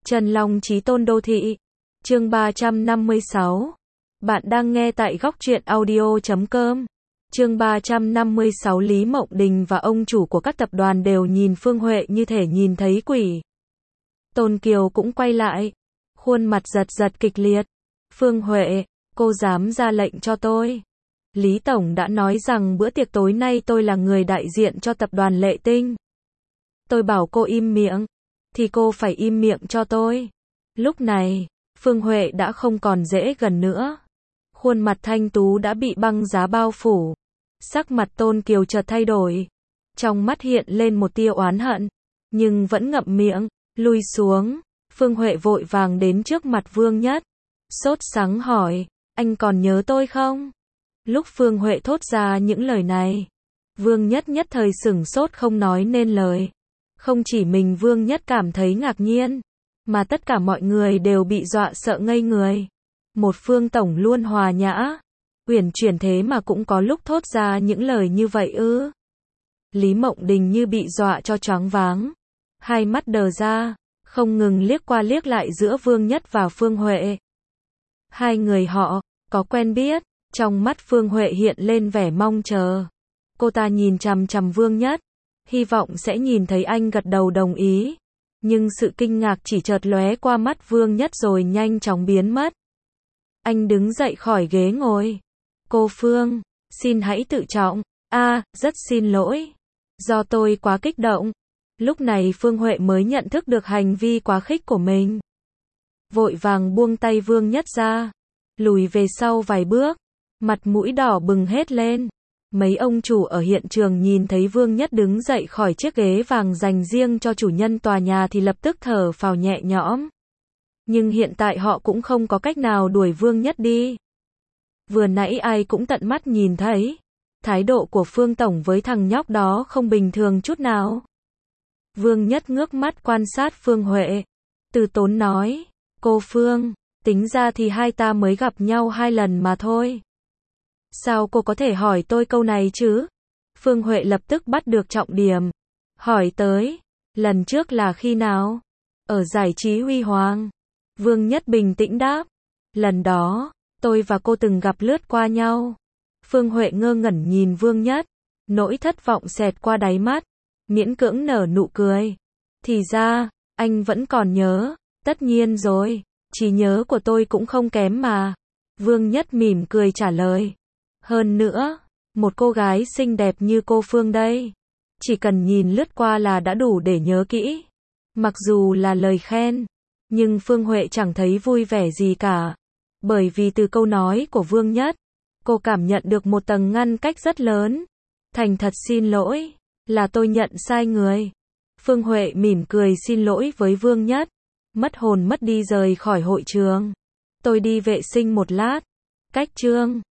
Trần Long Chí Tôn Đô Thị. Chương 356. Bạn đang nghe tại góc truyện audio.com. Chương 356. Lý Mộng Đình và ông chủ của các tập đoàn đều nhìn Phương Huệ như thể nhìn thấy quỷ. Tôn Kiều cũng quay lại, khuôn mặt giật giật kịch liệt. Phương Huệ, cô dám ra lệnh cho tôi? Lý Tổng đã nói rằng bữa tiệc tối nay tôi là người đại diện cho tập đoàn Lệ Tinh. Tôi bảo cô im miệng, thì cô phải im miệng cho tôi. Lúc này, Phương Huệ đã không còn dễ gần nữa. Khuôn mặt thanh tú đã bị băng giá bao phủ. Sắc mặt Tôn Kiều chợt thay đổi. Trong mắt hiện lên một tia oán hận, nhưng vẫn ngậm miệng, lui xuống. Phương Huệ vội vàng đến trước mặt Vương Nhất. Sốt sắng hỏi, anh còn nhớ tôi không? Lúc Phương Huệ thốt ra những lời này, Vương Nhất nhất thời sửng sốt không nói nên lời. Không chỉ mình Vương Nhất cảm thấy ngạc nhiên, mà tất cả mọi người đều bị dọa sợ ngây người. Một Phương Tổng luôn hòa nhã, uyển chuyển thế mà cũng có lúc thốt ra những lời như vậy ư? Lý Mộng Đình như bị dọa cho choáng váng, hai mắt đờ ra, không ngừng liếc qua liếc lại giữa Vương Nhất và Phương Huệ. Hai người họ có quen biết? Trong mắt Phương Huệ hiện lên vẻ mong chờ. Cô ta nhìn chằm chằm Vương Nhất, hy vọng sẽ nhìn thấy anh gật đầu đồng ý. Nhưng sự kinh ngạc chỉ chợt lóe qua mắt Vương Nhất rồi nhanh chóng biến mất. Anh đứng dậy khỏi ghế ngồi. Cô Phương, xin hãy tự trọng. Rất xin lỗi. Do tôi quá kích động. Lúc này Phương Huệ mới nhận thức được hành vi quá khích của mình. Vội vàng buông tay Vương Nhất ra, lùi về sau vài bước, mặt mũi đỏ bừng hết lên. Mấy ông chủ ở hiện trường nhìn thấy Vương Nhất đứng dậy khỏi chiếc ghế vàng dành riêng cho chủ nhân tòa nhà thì lập tức thở phào nhẹ nhõm. Nhưng hiện tại họ cũng không có cách nào đuổi Vương Nhất đi. Vừa nãy ai cũng tận mắt nhìn thấy, thái độ của Phương Tổng với thằng nhóc đó không bình thường chút nào. Vương Nhất ngước mắt quan sát Phương Huệ, từ tốn nói, cô Phương, tính ra thì hai ta mới gặp nhau 2 lần mà thôi. Sao cô có thể hỏi tôi câu này chứ? Phương Huệ lập tức bắt được trọng điểm. Hỏi tới, lần trước là khi nào? Ở giải trí Huy Hoàng. Vương Nhất bình tĩnh đáp. Lần đó, tôi và cô từng gặp lướt qua nhau. Phương Huệ ngơ ngẩn nhìn Vương Nhất, nỗi thất vọng xẹt qua đáy mắt, miễn cưỡng nở nụ cười. Thì ra, anh vẫn còn nhớ. Tất nhiên rồi, trí nhớ của tôi cũng không kém mà. Vương Nhất mỉm cười trả lời. Hơn nữa, một cô gái xinh đẹp như cô Phương đây, chỉ cần nhìn lướt qua là đã đủ để nhớ kỹ. Mặc dù là lời khen, nhưng Phương Huệ chẳng thấy vui vẻ gì cả. Bởi vì từ câu nói của Vương Nhất, cô cảm nhận được một tầng ngăn cách rất lớn. Thành thật xin lỗi, là tôi nhận sai người. Phương Huệ mỉm cười xin lỗi với Vương Nhất, mất hồn mất đi rời khỏi hội trường. Tôi đi vệ sinh một lát. Cách chương